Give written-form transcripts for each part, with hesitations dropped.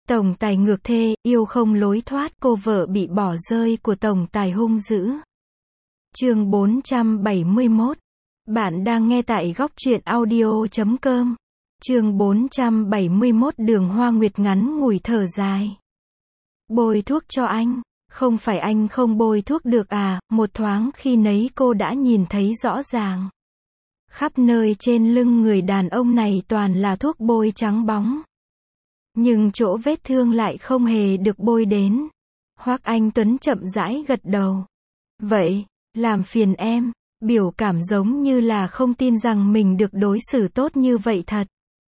Tổng tài ngược thê, yêu không lối thoát, cô vợ bị bỏ rơi của tổng tài hung dữ. Chương 471. Bạn đang nghe tại góc truyện audio.com. Chương 471, Đường Hoa Nguyệt ngắn ngủi thở dài. Bôi thuốc cho anh. Không phải anh không bôi thuốc được à? Một thoáng khi nấy cô đã nhìn thấy rõ ràng. Khắp nơi trên lưng người đàn ông này toàn là thuốc bôi trắng bóng. Nhưng chỗ vết thương lại không hề được bôi đến. Hoắc Anh Tuấn chậm rãi gật đầu. Vậy, làm phiền em. Biểu cảm giống như là không tin rằng mình được đối xử tốt như vậy thật.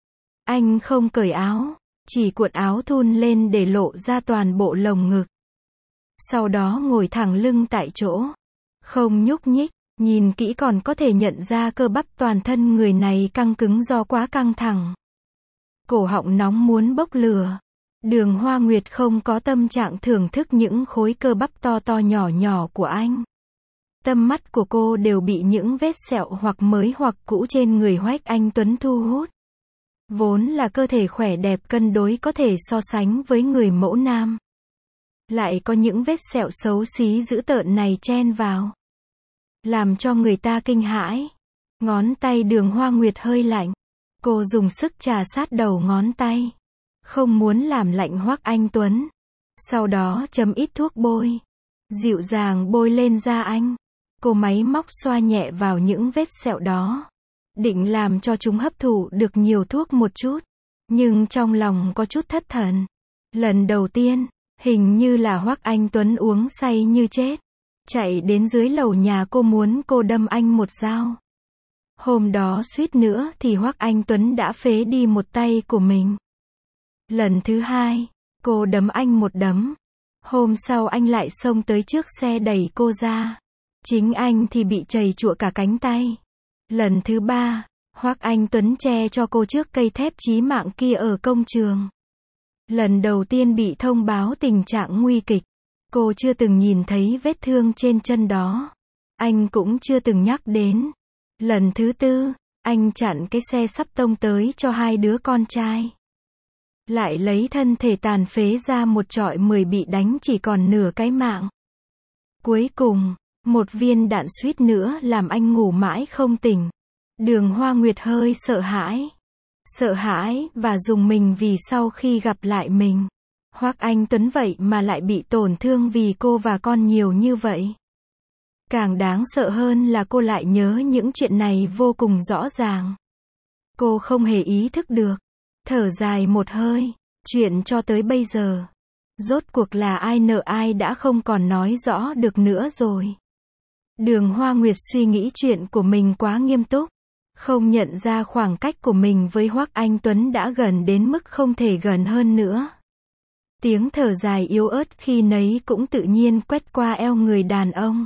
Anh không cởi áo, chỉ cuộn áo thun lên để lộ ra toàn bộ lồng ngực. Sau đó ngồi thẳng lưng tại chỗ. Không nhúc nhích, nhìn kỹ còn có thể nhận ra cơ bắp toàn thân người này căng cứng do quá căng thẳng. Cổ họng nóng muốn bốc lửa. Đường Hoa Nguyệt không có tâm trạng thưởng thức những khối cơ bắp to to nhỏ nhỏ của anh. Tâm mắt của cô đều bị những vết sẹo hoặc mới hoặc cũ trên người Hoắc Anh Tuấn thu hút. Vốn là cơ thể khỏe đẹp cân đối có thể so sánh với người mẫu nam. Lại có những vết sẹo xấu xí dữ tợn này chen vào. Làm cho người ta kinh hãi. Ngón tay Đường Hoa Nguyệt hơi lạnh. Cô dùng sức chà sát đầu ngón tay. Không muốn làm lạnh Hoắc Anh Tuấn. Sau đó chấm ít thuốc bôi. Dịu dàng bôi lên da anh. Cô máy móc xoa nhẹ vào những vết sẹo đó. Định làm cho chúng hấp thụ được nhiều thuốc một chút. Nhưng trong lòng có chút thất thần. Lần đầu tiên, hình như là Hoắc Anh Tuấn uống say như chết. Chạy đến dưới lầu nhà cô muốn cô đâm anh một dao. Hôm đó suýt nữa thì Hoắc Anh Tuấn đã phế đi một tay của mình. Lần thứ hai, cô đấm anh một đấm. Hôm sau anh lại xông tới trước xe đẩy cô ra. Chính anh thì bị trầy trụa cả cánh tay. Lần thứ ba, Hoắc Anh Tuấn che cho cô trước cây thép chí mạng kia ở công trường. Lần đầu tiên bị thông báo tình trạng nguy kịch. Cô chưa từng nhìn thấy vết thương trên chân đó. Anh cũng chưa từng nhắc đến. Lần thứ tư, anh chặn cái xe sắp tông tới cho hai đứa con trai. Lại lấy thân thể tàn phế ra một trọi 10 bị đánh chỉ còn nửa cái mạng. Cuối cùng, một viên đạn suýt nữa làm anh ngủ mãi không tỉnh. Đường Hoa Nguyệt hơi sợ hãi. Sợ hãi và rùng mình vì sau khi gặp lại mình. Hoắc Anh Tuấn vậy mà lại bị tổn thương vì cô và con nhiều như vậy. Càng đáng sợ hơn là cô lại nhớ những chuyện này vô cùng rõ ràng. Cô không hề ý thức được. Thở dài một hơi. Chuyện cho tới bây giờ. Rốt cuộc là ai nợ ai đã không còn nói rõ được nữa rồi. Đường Hoa Nguyệt suy nghĩ chuyện của mình quá nghiêm túc. Không nhận ra khoảng cách của mình với Hoắc Anh Tuấn đã gần đến mức không thể gần hơn nữa. Tiếng thở dài yếu ớt khi nấy cũng tự nhiên quét qua eo người đàn ông.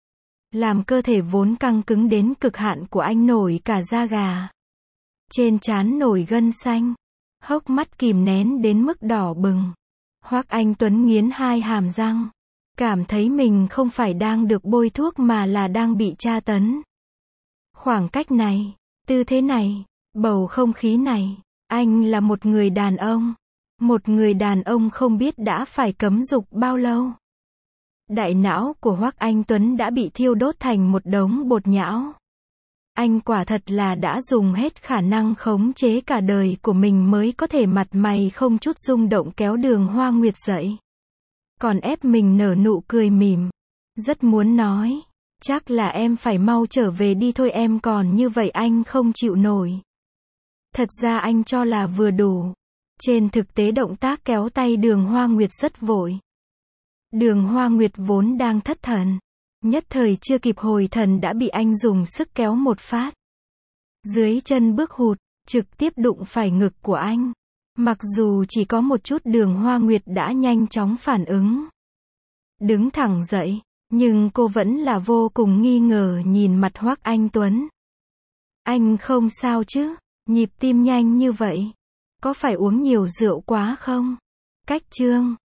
Làm cơ thể vốn căng cứng đến cực hạn của anh nổi cả da gà. Trên trán nổi gân xanh. Hốc mắt kìm nén đến mức đỏ bừng. Hoắc Anh Tuấn nghiến hai hàm răng. Cảm thấy mình không phải đang được bôi thuốc mà là đang bị tra tấn. Khoảng cách này, tư thế này, bầu không khí này, anh là một người đàn ông. Một người đàn ông không biết đã phải cấm dục bao lâu. Đại não của Hoắc Anh Tuấn đã bị thiêu đốt thành một đống bột nhão. Anh quả thật là đã dùng hết khả năng khống chế cả đời của mình mới có thể mặt mày không chút rung động kéo Đường Hoa Nguyệt dậy. Còn ép mình nở nụ cười mỉm. Rất muốn nói. Chắc là em phải mau trở về đi thôi, em còn như vậy anh không chịu nổi. Thật ra anh cho là vừa đủ. Trên thực tế động tác kéo tay Đường Hoa Nguyệt rất vội. Đường Hoa Nguyệt vốn đang thất thần. Nhất thời chưa kịp hồi thần đã bị anh dùng sức kéo một phát. Dưới chân bước hụt, trực tiếp đụng phải ngực của anh. Mặc dù chỉ có một chút Đường Hoa Nguyệt đã nhanh chóng phản ứng. Đứng thẳng dậy, nhưng cô vẫn là vô cùng nghi ngờ nhìn mặt Hoắc Anh Tuấn. Anh không sao chứ? Nhịp tim nhanh như vậy. Có phải uống nhiều rượu quá không? Cách chương.